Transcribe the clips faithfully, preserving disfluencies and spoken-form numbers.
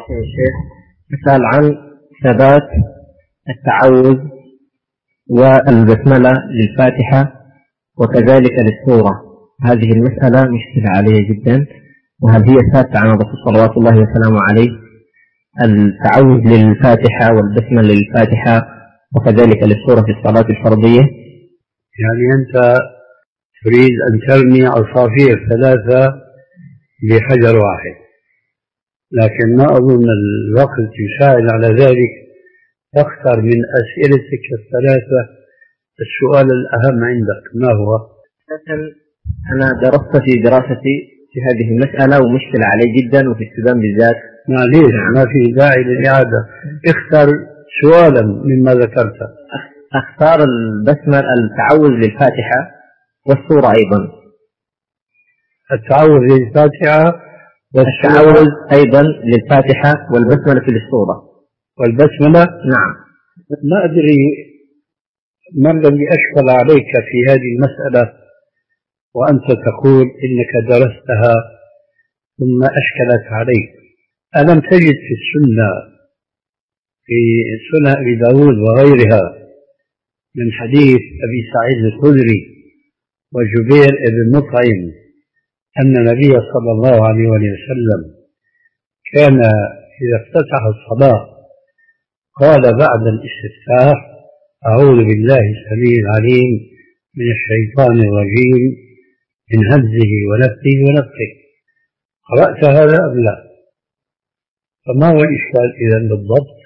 يا شيخ، مثال عن ثبات التعوذ والبسملة للفاتحة وكذلك للسورة. هذه المسألة مشكلة عليه جدا، وهل هي ثابتة عن الرسول صلوات الله وسلامه عليه التعوذ للفاتحة والبسملة للفاتحة وكذلك للسورة في الصلاة الفرضية؟ يعني أنت تريد أن ترمي عصافير ثلاثة بحجر واحد، لكن ما أظن الوقت يساعد على ذلك. تختار من أسئلتك الثلاثة السؤال الأهم عندك، ما هو؟ أنا درست في دراستي في هذه المسألة ومشكلة علي جدا، وفي السودان بالذات. معليش، ما في داعي للإعادة. اختر سؤالا مما ذكرت. اختار البسملة التعوذ للفاتحة والسورة أيضا. التعوذ للفاتحة والتعوذ أيضا للفاتحة والبسملة في السورة. والبسملة؟ نعم. ما أدري ما الذي أشكل عليك في هذه المسألة وأنت تقول إنك درستها ثم أشكلت عليك. ألم تجد في السنة في سنة أبي داود وغيرها من حديث أبي سعيد الخدري وجبير بن مطعم أن النبي صلى الله عليه وسلم كان إذا افتتح الصلاة قال بعد الاستفتاح: أعوذ بالله السميع العليم من الشيطان الرجيم من همزه ونفثه ونفثه. قرأت هذا أم لا؟ فما هو الإشكال إذن بالضبط؟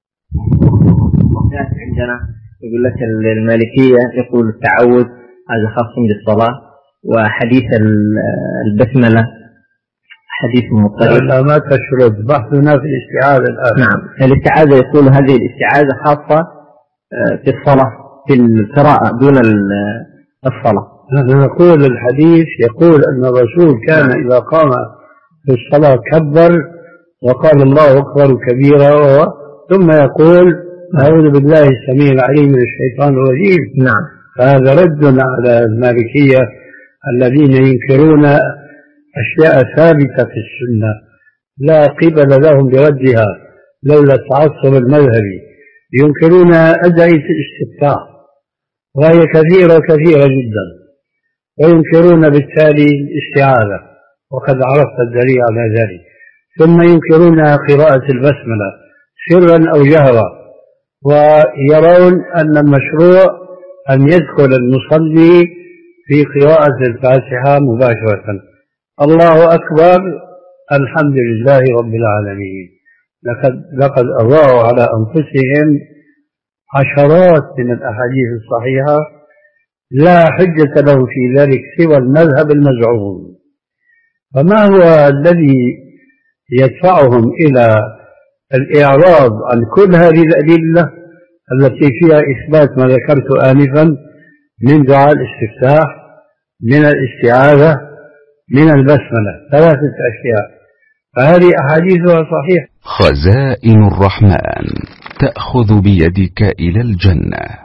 عندنا يقول لك المالكية يقول التعوذ هذا خاص بالصلاة، وحديث البسملة حديث مضطرب. لا ما تشرد، بحثنا في الاستعاذة الآن. نعم، الاستعاذة يقول هذه الاستعاذة خاصة في الصلاة في القراءة دون الصلاة. نحن نقول الحديث يقول أن الرسول كان إذا قام في الصلاة كبر وقال الله أكبر كبيرا ثم يقول: أعوذ بالله السميع العليم من الشيطان الرجيم. نعم. فهذا رد على المالكية الذين ينكرون أشياء ثابتة في السنة لا قبل لهم بردها لولا التعصب المذهبي. ينكرون أدعية الاستفتاح وهي كثيرة كثيرة جدا، وينكرون بالتالي الاستعاذة وقد عرفت الدليل على ذلك. ثم ينكرون قراءة البسملة سرا أو جهرا، ويرون أن المشروع أن يدخل المصلي في قراءة الفاتحة مباشرة: الله أكبر الحمد لله رب العالمين. لقد, لقد أضاعوا على أنفسهم عشرات من الأحاديث الصحيحة لا حجة له في ذلك سوى المذهب المزعوم. فما هو الذي يدفعهم إلى الإعراض عن كل هذه الأدلة التي فيها إثبات ما ذكرت آنفا من دعاء الاستفتاح، من الاستعاذة، من البسملة، ثلاثة أشياء، فهذه أحاديثها صحيحة. خزائن الرحمن تأخذ بيدك إلى الجنة.